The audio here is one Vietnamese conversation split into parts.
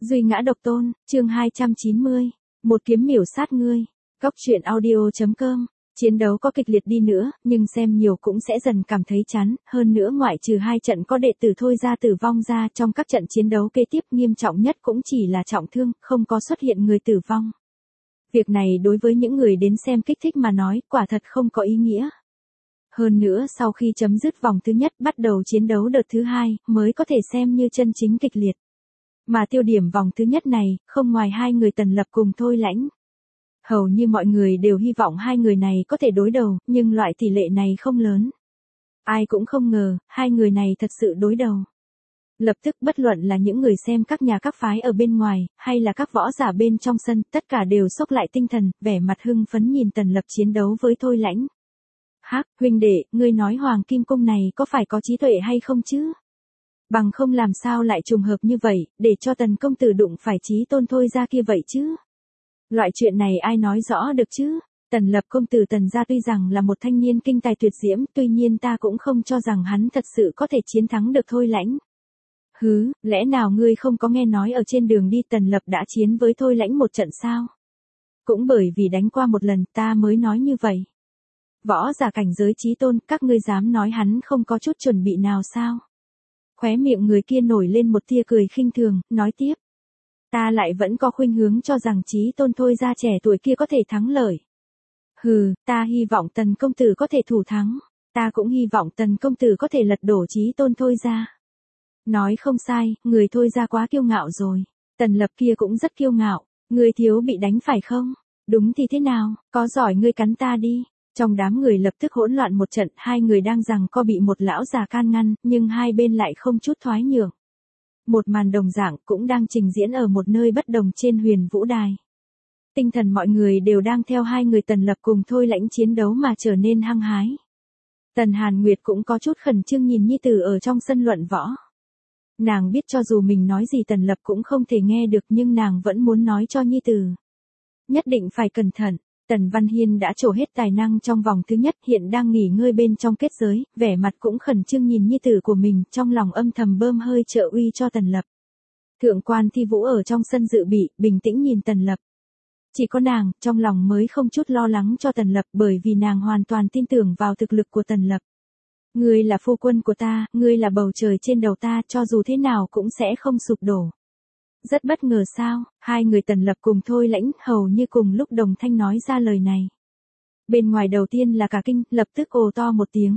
Duy ngã độc tôn, chương 290. Một kiếm miểu sát ngươi. Góc truyện audio.com. Chiến đấu có kịch liệt đi nữa, nhưng xem nhiều cũng sẽ dần cảm thấy chán, hơn nữa ngoại trừ 2 trận có đệ tử Thôi Gia tử vong ra, trong các trận chiến đấu kế tiếp nghiêm trọng nhất cũng chỉ là trọng thương, không có xuất hiện người tử vong. Việc này đối với những người đến xem kích thích mà nói, quả thật không có ý nghĩa. Hơn nữa sau khi chấm dứt vòng thứ nhất bắt đầu chiến đấu đợt thứ 2, mới có thể xem như chân chính kịch liệt. Mà tiêu điểm vòng thứ nhất này, không ngoài 2 người Tần Lập cùng Thôi Lãnh. Hầu như mọi người đều hy vọng 2 người này có thể đối đầu, nhưng loại tỷ lệ này không lớn. Ai cũng không ngờ, 2 người này thật sự đối đầu. Lập tức bất luận là những người xem các nhà các phái ở bên ngoài, hay là các võ giả bên trong sân, tất cả đều sốc lại tinh thần, vẻ mặt hưng phấn nhìn Tần Lập chiến đấu với Thôi Lãnh. Hắc, huynh đệ, ngươi nói Hoàng Kim Cung này có phải có trí tuệ hay không chứ? Bằng không làm sao lại trùng hợp như vậy, để cho Tần công tử đụng phải Chí Tôn Thôi Gia kia vậy chứ? Loại chuyện này ai nói rõ được chứ? Tần Lập công tử Tần gia tuy rằng là một thanh niên kinh tài tuyệt diễm, tuy nhiên ta cũng không cho rằng hắn thật sự có thể chiến thắng được Thôi Lãnh. Hứ, lẽ nào ngươi không có nghe nói ở trên đường đi Tần Lập đã chiến với Thôi Lãnh một trận sao? Cũng bởi vì đánh qua một lần ta mới nói như vậy. Võ giả cảnh giới Chí Tôn, các ngươi dám nói hắn không có chút chuẩn bị nào sao? Khóe miệng người kia nổi lên một tia cười khinh thường, nói tiếp. Ta lại vẫn có khuynh hướng cho rằng Chí Tôn Thôi Gia trẻ tuổi kia có thể thắng lợi. Hừ, ta hy vọng Tần công tử có thể thủ thắng. Ta cũng hy vọng Tần công tử có thể lật đổ Chí Tôn Thôi Gia. Nói không sai, người Thôi Gia quá kiêu ngạo rồi. Tần Lập kia cũng rất kiêu ngạo. Ngươi thiếu bị đánh phải không? Đúng thì thế nào, có giỏi ngươi cắn ta đi. Trong đám người lập tức hỗn loạn một trận, 2 người đang giằng co bị một lão già can ngăn, nhưng hai bên lại không chút thoái nhượng. Một màn đồng dạng cũng đang trình diễn ở một nơi bất đồng trên Huyền Vũ Đài. Tinh thần mọi người đều đang theo 2 người Tần Lập cùng Thôi Lãnh chiến đấu mà trở nên hăng hái. Tần Hàn Nguyệt cũng có chút khẩn trương nhìn nhi tử ở trong sân luận võ. Nàng biết cho dù mình nói gì Tần Lập cũng không thể nghe được nhưng nàng vẫn muốn nói cho nhi tử. Nhất định phải cẩn thận. Tần Văn Hiên đã trổ hết tài năng trong vòng thứ nhất, hiện đang nghỉ ngơi bên trong kết giới, vẻ mặt cũng khẩn trương nhìn nhi tử của mình, trong lòng âm thầm bơm hơi trợ uy cho Tần Lập. Thượng quan Thi Vũ ở trong sân dự bị, bình tĩnh nhìn Tần Lập. Chỉ có nàng, trong lòng mới không chút lo lắng cho Tần Lập bởi vì nàng hoàn toàn tin tưởng vào thực lực của Tần Lập. Ngươi là phu quân của ta, ngươi là bầu trời trên đầu ta, cho dù thế nào cũng sẽ không sụp đổ. Rất bất ngờ sao, 2 người Tần Lập cùng Thôi Lãnh hầu như cùng lúc đồng thanh nói ra lời này. Bên ngoài đầu tiên là cả kinh, lập tức ồ to một tiếng.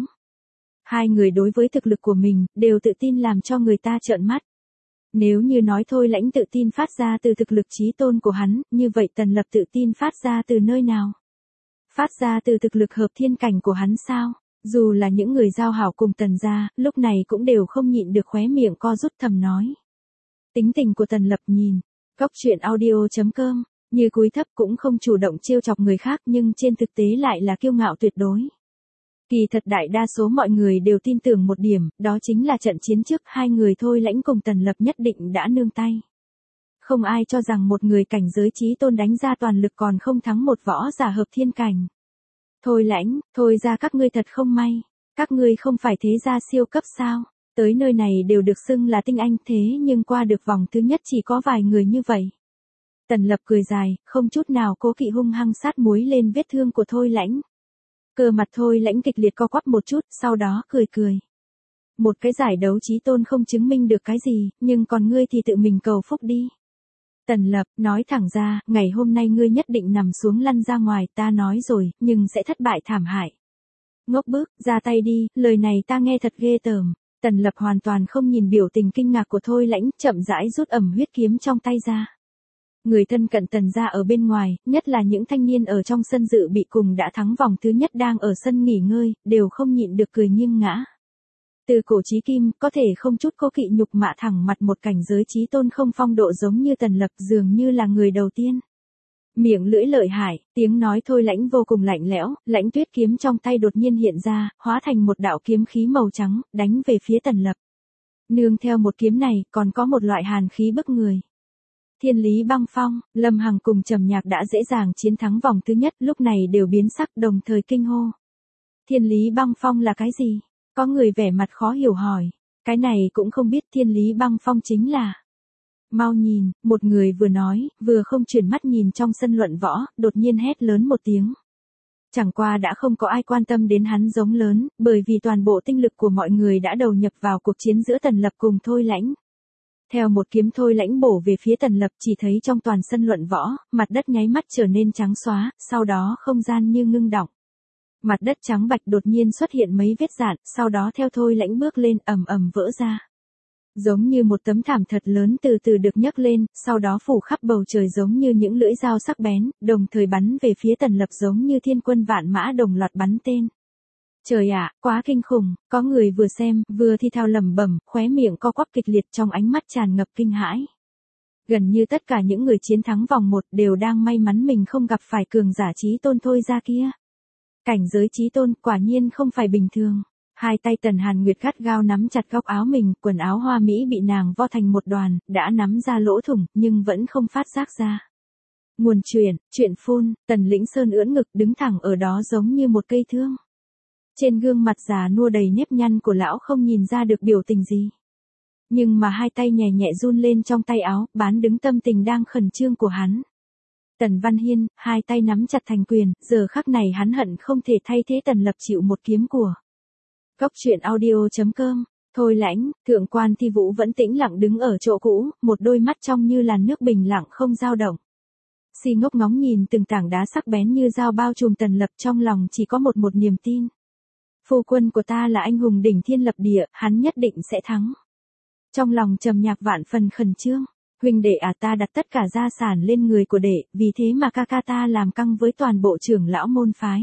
2 người đối với thực lực của mình, đều tự tin làm cho người ta trợn mắt. Nếu như nói Thôi Lãnh tự tin phát ra từ thực lực Chí Tôn của hắn, như vậy Tần Lập tự tin phát ra từ nơi nào? Phát ra từ thực lực hợp thiên cảnh của hắn sao? Dù là những người giao hảo cùng Tần gia, lúc này cũng đều không nhịn được khóe miệng co rút thầm nói. Tính tình của Tần Lập nhìn, góc truyện audio.com, như cúi thấp cũng không chủ động trêu chọc người khác nhưng trên thực tế lại là kiêu ngạo tuyệt đối. Kỳ thật đại đa số mọi người đều tin tưởng một điểm, đó chính là trận chiến trước 2 người Thôi Lãnh cùng Tần Lập nhất định đã nương tay. Không ai cho rằng một người cảnh giới Chí Tôn đánh ra toàn lực còn không thắng một võ giả hợp thiên cảnh. Thôi Lãnh, Thôi ra các ngươi thật không may, các ngươi không phải thế gia siêu cấp sao? Tới nơi này đều được xưng là tinh anh thế nhưng qua được vòng thứ nhất chỉ có vài người như vậy. Tần Lập cười dài, không chút nào cố kỵ hung hăng sát muối lên vết thương của Thôi Lãnh. Cơ mặt Thôi Lãnh kịch liệt co quắp một chút, sau đó cười cười. Một cái giải đấu Chí Tôn không chứng minh được cái gì, nhưng còn ngươi thì tự mình cầu phúc đi. Tần Lập, nói thẳng ra, ngày hôm nay ngươi nhất định nằm xuống lăn ra ngoài, ta nói rồi, nhưng sẽ thất bại thảm hại. Ngốc bức, ra tay đi, lời này ta nghe thật ghê tởm. Tần Lập hoàn toàn không nhìn biểu tình kinh ngạc của Thôi Lãnh, chậm rãi rút ẩm huyết kiếm trong tay ra. Người thân cận Tần gia ở bên ngoài, nhất là những thanh niên ở trong sân dự bị cùng đã thắng vòng thứ nhất đang ở sân nghỉ ngơi, đều không nhịn được cười nghiêng ngã. Từ cổ chí kim, có thể không chút cố kỵ nhục mạ thẳng mặt một cảnh giới Chí Tôn không phong độ giống như Tần Lập, dường như là người đầu tiên. Miệng lưỡi lợi hại, tiếng nói Thôi Lãnh vô cùng lạnh lẽo, Lãnh Tuyết kiếm trong tay đột nhiên hiện ra, hóa thành một đạo kiếm khí màu trắng, đánh về phía Tần Lập. Nương theo một kiếm này, còn có một loại hàn khí bức người. Thiên Lý Băng Phong, Lâm Hằng cùng Trầm Nhạc đã dễ dàng chiến thắng vòng thứ nhất, lúc này đều biến sắc đồng thời kinh hô. Thiên Lý Băng Phong là cái gì? Có người vẻ mặt khó hiểu hỏi. Cái này cũng không biết Thiên Lý Băng Phong chính là. Mau nhìn, một người vừa nói, vừa không chuyển mắt nhìn trong sân luận võ, đột nhiên hét lớn một tiếng. Chẳng qua đã không có ai quan tâm đến hắn giống lớn, bởi vì toàn bộ tinh lực của mọi người đã đầu nhập vào cuộc chiến giữa Tần Lập cùng Thôi Lãnh. Theo một kiếm Thôi Lãnh bổ về phía Tần Lập, chỉ thấy trong toàn sân luận võ, mặt đất nháy mắt trở nên trắng xóa, sau đó không gian như ngưng đọng. Mặt đất trắng bạch đột nhiên xuất hiện mấy vết rạn, sau đó theo Thôi Lãnh bước lên ầm ầm vỡ ra. Giống như một tấm thảm thật lớn từ từ được nhấc lên, sau đó phủ khắp bầu trời giống như những lưỡi dao sắc bén, đồng thời bắn về phía Tần Lập giống như thiên quân vạn mã đồng loạt bắn tên. Trời ạ, quá kinh khủng, có người vừa xem, vừa thi thao lẩm bẩm, khóe miệng co quắp kịch liệt trong ánh mắt tràn ngập kinh hãi. Gần như tất cả những người chiến thắng vòng 1 đều đang may mắn mình không gặp phải cường giả chí tôn Thôi ra kia. Cảnh giới chí tôn quả nhiên không phải bình thường. Hai tay Tần Hàn Nguyệt gắt gao nắm chặt góc áo mình, quần áo hoa mỹ bị nàng vo thành một đoàn, đã nắm ra lỗ thủng, nhưng vẫn không phát giác ra. Nguồn chuyện phun, Tần Lĩnh Sơn ưỡn ngực đứng thẳng ở đó giống như một cây thương. Trên gương mặt già nua đầy nếp nhăn của lão không nhìn ra được biểu tình gì. Nhưng mà hai tay nhẹ nhẹ run lên trong tay áo, bán đứng tâm tình đang khẩn trương của hắn. Tần Văn Hiên, hai tay nắm chặt thành quyền, giờ khắc này hắn hận không thể thay thế Tần Lập chịu một kiếm của. Cốc truyện audio.com, Thôi Lãnh, thượng quan Thi Vũ vẫn tĩnh lặng đứng ở chỗ cũ, một đôi mắt trong như làn nước bình lặng không dao động. Si ngốc ngóng nhìn từng tảng đá sắc bén như dao bao trùm Tần Lập, trong lòng chỉ có một niềm tin. Phu quân của ta là anh hùng đỉnh thiên lập địa, hắn nhất định sẽ thắng. Trong lòng trầm nhạc vạn phần khẩn trương, huynh đệ à, ta đặt tất cả gia sản lên người của đệ, vì thế mà ca ca ta làm căng với toàn bộ trưởng lão môn phái.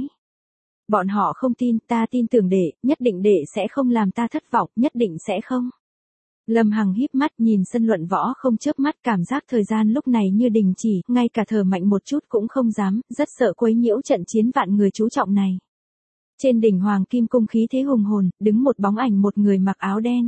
Bọn họ không tin, ta tin tưởng đệ, nhất định đệ sẽ không làm ta thất vọng, nhất định sẽ không. Lâm Hằng híp mắt nhìn sân luận võ không chớp mắt, cảm giác thời gian lúc này như đình chỉ, ngay cả thở mạnh một chút cũng không dám, rất sợ quấy nhiễu trận chiến vạn người chú trọng này. Trên đỉnh Hoàng Kim Cung khí thế hùng hồn, đứng một bóng ảnh một người mặc áo đen.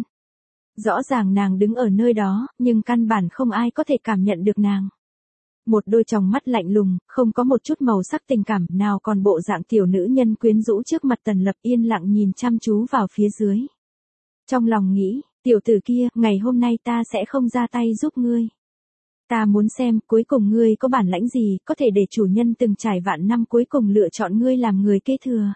Rõ ràng nàng đứng ở nơi đó, nhưng căn bản không ai có thể cảm nhận được nàng. Một đôi tròng mắt lạnh lùng, không có một chút màu sắc tình cảm nào, còn bộ dạng tiểu nữ nhân quyến rũ trước mặt Tần Lập yên lặng nhìn chăm chú vào phía dưới. Trong lòng nghĩ, tiểu tử kia, ngày hôm nay ta sẽ không ra tay giúp ngươi. Ta muốn xem cuối cùng ngươi có bản lãnh gì, có thể để chủ nhân từng trải vạn năm cuối cùng lựa chọn ngươi làm người kế thừa.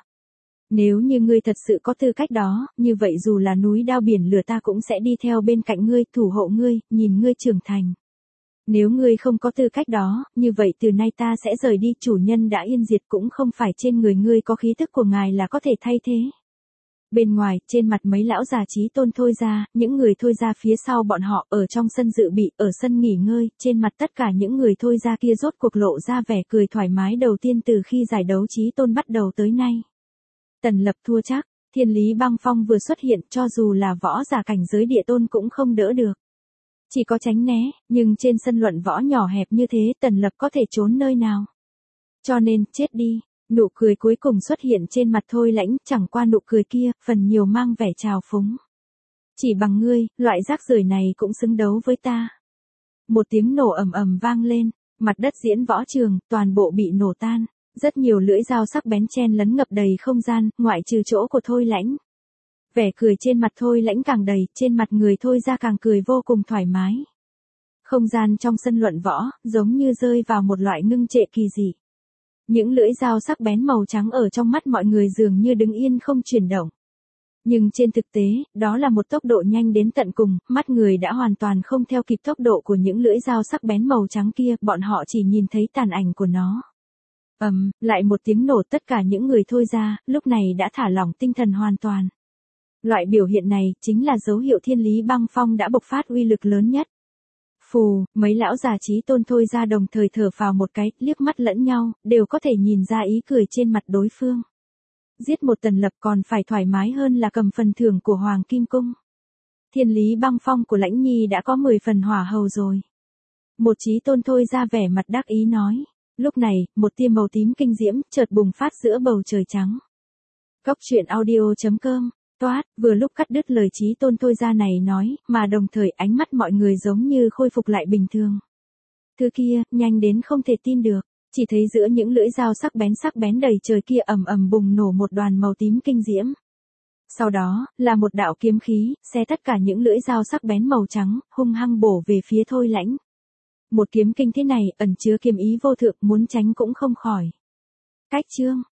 Nếu như ngươi thật sự có tư cách đó, như vậy dù là núi đao biển lửa ta cũng sẽ đi theo bên cạnh ngươi, thủ hộ ngươi, nhìn ngươi trưởng thành. Nếu ngươi không có tư cách đó, như vậy từ nay ta sẽ rời đi, chủ nhân đã yên diệt cũng không phải trên người ngươi có khí tức của ngài là có thể thay thế. Bên ngoài, trên mặt mấy lão già chí tôn Thôi ra, những người Thôi ra phía sau bọn họ, ở trong sân dự bị, ở sân nghỉ ngơi, trên mặt tất cả những người Thôi ra kia rốt cuộc lộ ra vẻ cười thoải mái đầu tiên từ khi giải đấu chí tôn bắt đầu tới nay. Tần Lập thua chắc, Thiên Lý Băng Phong vừa xuất hiện, cho dù là võ giả cảnh giới địa tôn cũng không đỡ được. Chỉ có tránh né, nhưng trên sân luận võ nhỏ hẹp như thế, Tần Lập có thể trốn nơi nào. Cho nên, chết đi, nụ cười cuối cùng xuất hiện trên mặt Thôi Lãnh, chẳng qua nụ cười kia, phần nhiều mang vẻ trào phúng. Chỉ bằng ngươi, loại rác rưởi này cũng xứng đấu với ta. Một tiếng nổ ầm ầm vang lên, mặt đất diễn võ trường, toàn bộ bị nổ tan. Rất nhiều lưỡi dao sắc bén chen lấn ngập đầy không gian, ngoại trừ chỗ của Thôi Lãnh. Vẻ cười trên mặt Thôi Lãnh càng đầy, trên mặt người Thôi ra càng cười vô cùng thoải mái. Không gian trong sân luận võ, giống như rơi vào một loại ngưng trệ kỳ dị. Những lưỡi dao sắc bén màu trắng ở trong mắt mọi người dường như đứng yên không chuyển động. Nhưng trên thực tế, đó là một tốc độ nhanh đến tận cùng, mắt người đã hoàn toàn không theo kịp tốc độ của những lưỡi dao sắc bén màu trắng kia, bọn họ chỉ nhìn thấy tàn ảnh của nó. Lại một tiếng nổ, tất cả những người Thôi ra, lúc này đã thả lỏng tinh thần hoàn toàn. Loại biểu hiện này, chính là dấu hiệu Thiên Lý Băng Phong đã bộc phát uy lực lớn nhất. Phù, mấy lão già chí tôn Thôi ra đồng thời thở phào một cái, liếc mắt lẫn nhau, đều có thể nhìn ra ý cười trên mặt đối phương. Giết một Tần Lập còn phải thoải mái hơn là cầm phần thưởng của Hoàng Kim Cung. Thiên Lý Băng Phong của Lãnh Nhi đã có 10 phần hỏa hầu rồi. Một chí tôn Thôi ra vẻ mặt đắc ý nói. Lúc này, một tia màu tím kinh diễm, chợt bùng phát giữa bầu trời trắng. Cốc truyện audio.com, toát, vừa lúc cắt đứt lời chí tôn Thôi ra này nói, mà đồng thời ánh mắt mọi người giống như khôi phục lại bình thường. Thứ kia, nhanh đến không thể tin được, chỉ thấy giữa những lưỡi dao sắc bén đầy trời kia ầm ầm bùng nổ một đoàn màu tím kinh diễm. Sau đó, là một đạo kiếm khí, xé tất cả những lưỡi dao sắc bén màu trắng, hung hăng bổ về phía Thôi Lãnh. Một kiếm kinh thế này, ẩn chứa kiếm ý vô thượng, muốn tránh cũng không khỏi. Cách chương